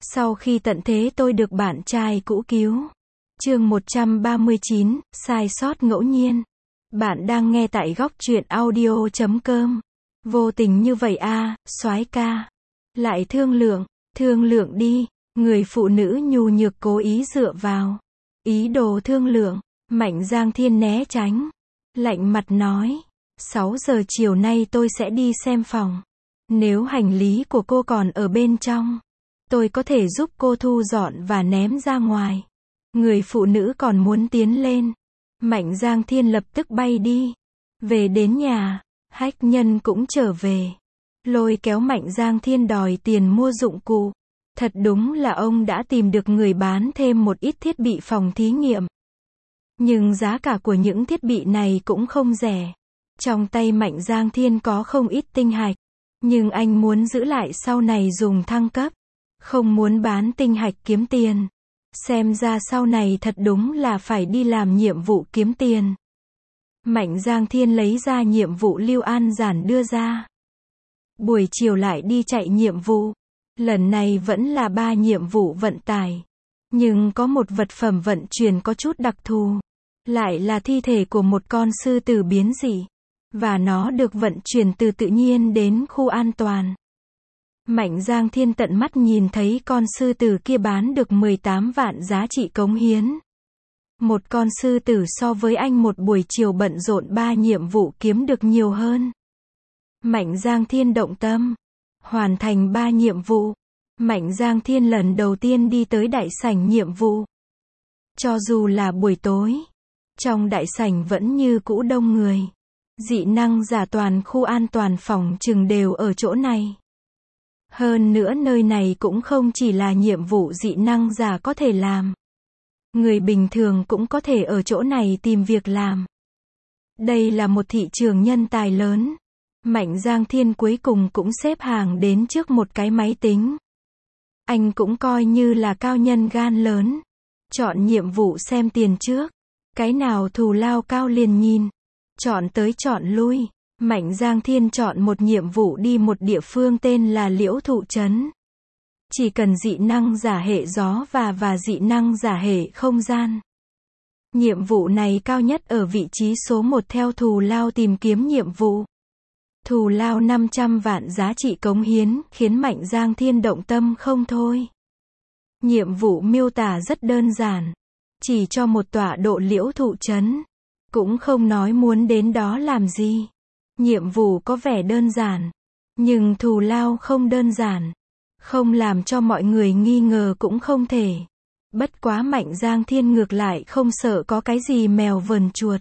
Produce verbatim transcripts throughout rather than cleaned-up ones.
Sau khi tận thế tôi được bạn trai cũ cứu. Chương một trăm ba mươi chín, sai sót ngẫu nhiên. Bạn đang nghe tại góc truyện audio chấm com. Vô tình như vậy a, soái ca. Lại thương lượng, thương lượng đi. Người phụ nữ nhu nhược cố ý dựa vào. Ý đồ thương lượng. Mạnh Giang Thiên né tránh. Lạnh mặt nói. sáu giờ chiều nay tôi sẽ đi xem phòng. Nếu hành lý của cô còn ở bên trong, tôi có thể giúp cô thu dọn và ném ra ngoài. Người phụ nữ còn muốn tiến lên. Mạnh Giang Thiên lập tức bay đi. Về đến nhà, hách nhân cũng trở về. Lôi kéo Mạnh Giang Thiên đòi tiền mua dụng cụ. Thật đúng là ông đã tìm được người bán thêm một ít thiết bị phòng thí nghiệm. Nhưng giá cả của những thiết bị này cũng không rẻ. Trong tay Mạnh Giang Thiên có không ít tinh hạch. Nhưng anh muốn giữ lại sau này dùng thăng cấp. Không muốn bán tinh hạch kiếm tiền. Xem ra sau này thật đúng là phải đi làm nhiệm vụ kiếm tiền. Mạnh Giang Thiên lấy ra nhiệm vụ Lưu An Giản đưa ra. Buổi chiều lại đi chạy nhiệm vụ. Lần này vẫn là ba nhiệm vụ vận tải. Nhưng có một vật phẩm vận chuyển có chút đặc thù. Lại là thi thể của một con sư tử biến dị. Và nó được vận chuyển từ tự nhiên đến khu an toàn. Mạnh Giang Thiên tận mắt nhìn thấy con sư tử kia bán được mười tám vạn giá trị cống hiến. Một con sư tử so với anh một buổi chiều bận rộn ba nhiệm vụ kiếm được nhiều hơn. Mạnh Giang Thiên động tâm. Hoàn thành ba nhiệm vụ. Mạnh Giang Thiên lần đầu tiên đi tới đại sảnh nhiệm vụ. Cho dù là buổi tối, trong đại sảnh vẫn như cũ đông người. Dị năng giả toàn khu an toàn phòng chừng đều ở chỗ này. Hơn nữa nơi này cũng không chỉ là nhiệm vụ dị năng giả có thể làm. Người bình thường cũng có thể ở chỗ này tìm việc làm. Đây là một thị trường nhân tài lớn. Mạnh Giang Thiên cuối cùng cũng xếp hàng đến trước một cái máy tính. Anh cũng coi như là cao nhân gan lớn. Chọn nhiệm vụ xem tiền trước. Cái nào thù lao cao liền nhìn. Chọn tới chọn lui. Mạnh Giang Thiên chọn một nhiệm vụ đi một địa phương tên là Liễu Thụ Trấn. Chỉ cần dị năng giả hệ gió và và dị năng giả hệ không gian. Nhiệm vụ này cao nhất ở vị trí số một theo thù lao tìm kiếm nhiệm vụ. Thù lao năm trăm vạn giá trị cống hiến, khiến Mạnh Giang Thiên động tâm không thôi. Nhiệm vụ miêu tả rất đơn giản. Chỉ cho một tọa độ Liễu Thụ Trấn. Cũng không nói muốn đến đó làm gì. Nhiệm vụ có vẻ đơn giản. Nhưng thù lao không đơn giản. Không làm cho mọi người nghi ngờ cũng không thể. Bất quá Mạnh Giang Thiên ngược lại không sợ có cái gì mèo vờn chuột.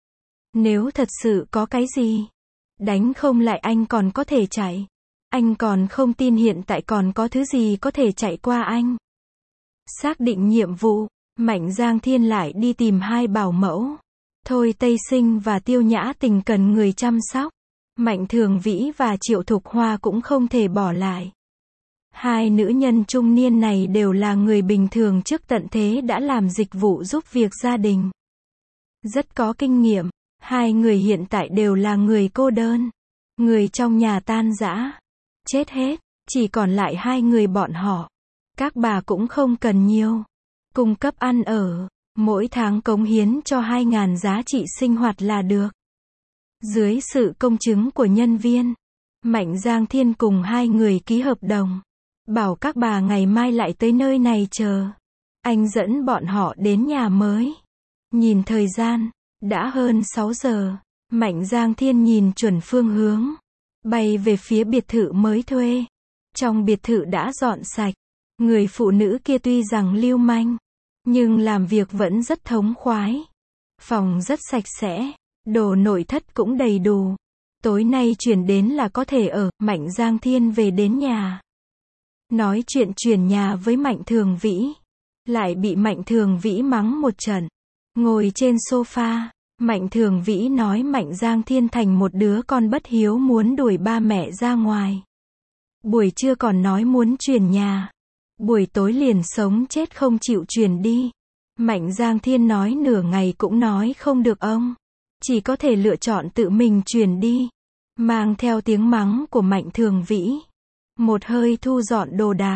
Nếu thật sự có cái gì đánh không lại anh còn có thể chạy. Anh còn không tin hiện tại còn có thứ gì có thể chạy qua anh. Xác định nhiệm vụ, Mạnh Giang Thiên lại đi tìm hai bảo mẫu. Thôi Tây Sinh và Tiêu Nhã Tình cần người chăm sóc. Mạnh Thường Vĩ và Triệu Thục Hoa cũng không thể bỏ lại. Hai nữ nhân trung niên này đều là người bình thường trước tận thế đã làm dịch vụ giúp việc gia đình. Rất có kinh nghiệm. Hai người hiện tại đều là người cô đơn. Người trong nhà tan rã. Chết hết. Chỉ còn lại hai người bọn họ. Các bà cũng không cần nhiều. Cung cấp ăn ở. Mỗi tháng cống hiến cho hai nghìn giá trị sinh hoạt là được. Dưới sự công chứng của nhân viên, Mạnh Giang Thiên cùng hai người ký hợp đồng. Bảo các bà ngày mai lại tới nơi này chờ. Anh dẫn bọn họ đến nhà mới. Nhìn thời gian, đã hơn sáu giờ. Mạnh Giang Thiên nhìn chuẩn phương hướng. Bay về phía biệt thự mới thuê. Trong biệt thự đã dọn sạch. Người phụ nữ kia tuy rằng lưu manh, nhưng làm việc vẫn rất thống khoái. Phòng rất sạch sẽ. Đồ nội thất cũng đầy đủ. Tối nay chuyển đến là có thể ở. Mạnh Giang Thiên về đến nhà. Nói chuyện chuyển nhà với Mạnh Thường Vĩ. Lại bị Mạnh Thường Vĩ mắng một trận. Ngồi trên sofa, Mạnh Thường Vĩ nói Mạnh Giang Thiên thành một đứa con bất hiếu muốn đuổi ba mẹ ra ngoài. Buổi trưa còn nói muốn chuyển nhà. Buổi tối liền sống chết không chịu chuyển đi. Mạnh Giang Thiên nói nửa ngày cũng nói không được ông. Chỉ có thể lựa chọn tự mình chuyển đi. Mang theo tiếng mắng của Mạnh Thường Vĩ. Một hơi thu dọn đồ đạc.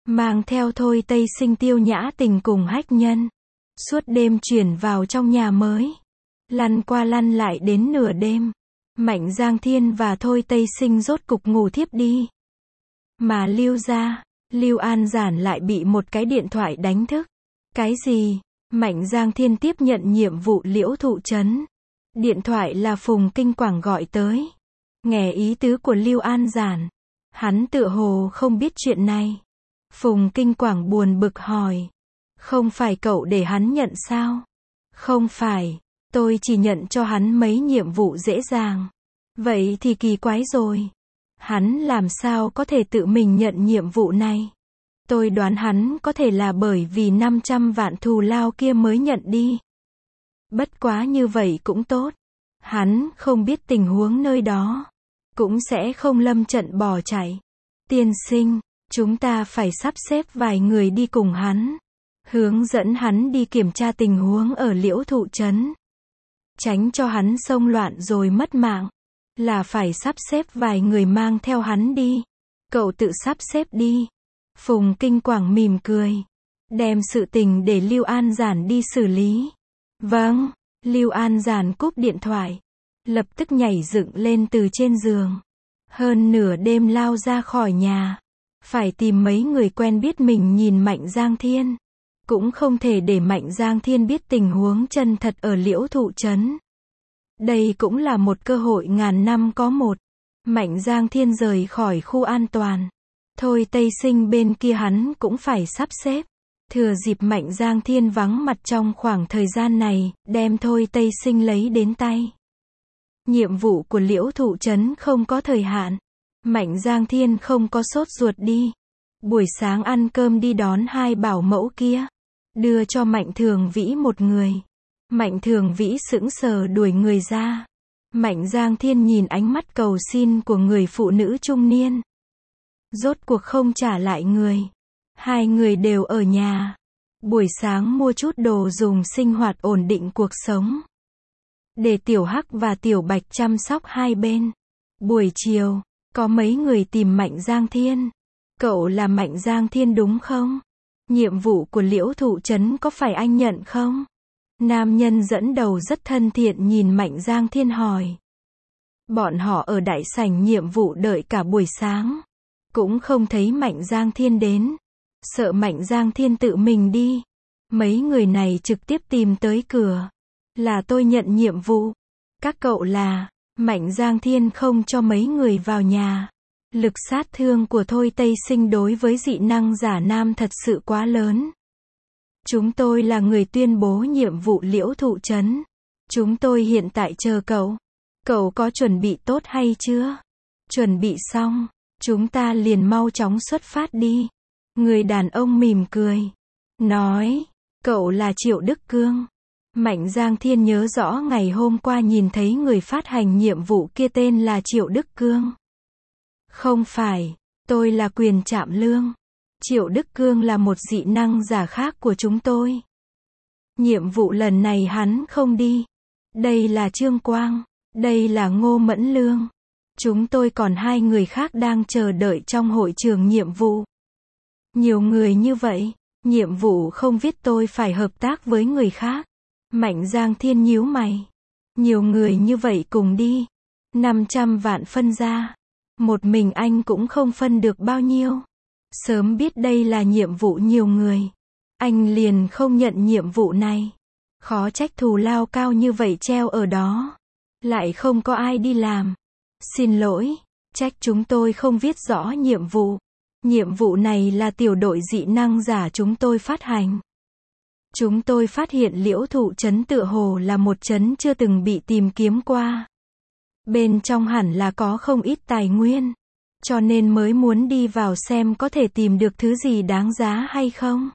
mang theo Thôi Tây Sinh tiêu nhã tình cùng hách nhân. Suốt đêm chuyển vào trong nhà mới. Lăn qua lăn lại đến nửa đêm. Mạnh Giang Thiên và Thôi Tây Sinh rốt cục ngủ thiếp đi. Mà Lưu gia, Lưu An Giản lại bị một cái điện thoại đánh thức. Cái gì? Mạnh Giang Thiên tiếp nhận nhiệm vụ Liễu Thụ Trấn. Điện thoại là Phùng Kinh Quảng gọi tới. Nghe ý tứ của Lưu An Giản. Hắn tựa hồ không biết chuyện này. Phùng Kinh Quảng buồn bực hỏi. Không phải cậu để hắn nhận sao? Không phải, tôi chỉ nhận cho hắn mấy nhiệm vụ dễ dàng. Vậy thì kỳ quái rồi. Hắn làm sao có thể tự mình nhận nhiệm vụ này? Tôi đoán hắn có thể là bởi vì năm trăm vạn thù lao kia mới nhận đi. Bất quá như vậy cũng tốt. Hắn không biết tình huống nơi đó. Cũng sẽ không lâm trận bỏ chạy. Tiên sinh, chúng ta phải sắp xếp vài người đi cùng hắn. Hướng dẫn hắn đi kiểm tra tình huống ở Liễu Thụ Trấn. Tránh cho hắn xông loạn rồi mất mạng. Là phải sắp xếp vài người mang theo hắn đi. Cậu tự sắp xếp đi. Phùng Kinh Quảng mỉm cười. Đem sự tình để Lưu An Giản đi xử lý. Vâng. Lưu An Giản cúp điện thoại. Lập tức nhảy dựng lên từ trên giường. Hơn nửa đêm lao ra khỏi nhà. Phải tìm mấy người quen biết mình nhìn Mạnh Giang Thiên. Cũng không thể để Mạnh Giang Thiên biết tình huống chân thật ở Liễu Thụ Trấn. Đây cũng là một cơ hội ngàn năm có một. Mạnh Giang Thiên rời khỏi khu an toàn. Thôi Tây Sinh bên kia hắn cũng phải sắp xếp. Thừa dịp Mạnh Giang Thiên vắng mặt trong khoảng thời gian này, đem Thôi Tây Sinh lấy đến tay. Nhiệm vụ của Liễu Thụ Trấn không có thời hạn. Mạnh Giang Thiên không có sốt ruột đi. Buổi sáng ăn cơm đi đón hai bảo mẫu kia. Đưa cho Mạnh Thường Vĩ một người. Mạnh Thường Vĩ sững sờ đuổi người ra. Mạnh Giang Thiên nhìn ánh mắt cầu xin của người phụ nữ trung niên. Rốt cuộc không trả lại người. Hai người đều ở nhà. Buổi sáng mua chút đồ dùng sinh hoạt ổn định cuộc sống. Để Tiểu Hắc và Tiểu Bạch chăm sóc hai bên. Buổi chiều, có mấy người tìm Mạnh Giang Thiên. Cậu là Mạnh Giang Thiên đúng không? Nhiệm vụ của Liễu Thụ Trấn có phải anh nhận không? Nam nhân dẫn đầu rất thân thiện nhìn Mạnh Giang Thiên hỏi. Bọn họ ở đại sảnh nhiệm vụ đợi cả buổi sáng. Cũng không thấy Mạnh Giang Thiên đến. Sợ Mạnh Giang Thiên tự mình đi. Mấy người này trực tiếp tìm tới cửa. Là tôi nhận nhiệm vụ. Các cậu là... Mạnh Giang Thiên không cho mấy người vào nhà. Lực sát thương của Thôi Tây Sinh đối với dị năng giả nam thật sự quá lớn. Chúng tôi là người tuyên bố nhiệm vụ Liễu Thụ Trấn. Chúng tôi hiện tại chờ cậu. Cậu có chuẩn bị tốt hay chưa? Chuẩn bị xong, chúng ta liền mau chóng xuất phát đi. Người đàn ông mỉm cười. Nói, cậu là Triệu Đức Cương. Mạnh Giang Thiên nhớ rõ ngày hôm qua nhìn thấy người phát hành nhiệm vụ kia tên là Triệu Đức Cương. Không phải, tôi là Quyền Trạm Lương. Triệu Đức Cương là một dị năng giả khác của chúng tôi. Nhiệm vụ lần này hắn không đi. Đây là Trương Quang. Đây là Ngô Mẫn Lương. Chúng tôi còn hai người khác đang chờ đợi trong hội trường nhiệm vụ. Nhiều người như vậy, nhiệm vụ không viết tôi phải hợp tác với người khác. Mạnh Giang Thiên nhíu mày. Nhiều người như vậy cùng đi. năm trăm vạn phân ra. Một mình anh cũng không phân được bao nhiêu. Sớm biết đây là nhiệm vụ nhiều người. Anh liền không nhận nhiệm vụ này. Khó trách thù lao cao như vậy treo ở đó. Lại không có ai đi làm. Xin lỗi, trách chúng tôi không viết rõ nhiệm vụ. Nhiệm vụ này là tiểu đội dị năng giả chúng tôi phát hành. Chúng tôi phát hiện Liễu Thụ Trấn tựa hồ là một trấn chưa từng bị tìm kiếm qua. Bên trong hẳn là có không ít tài nguyên. Cho nên mới muốn đi vào xem có thể tìm được thứ gì đáng giá hay không.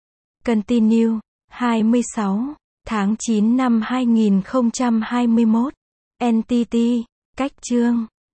Continue, hai mươi sáu, tháng chín năm hai nghìn không trăm hai mươi mốt. en tê tê, cách chương.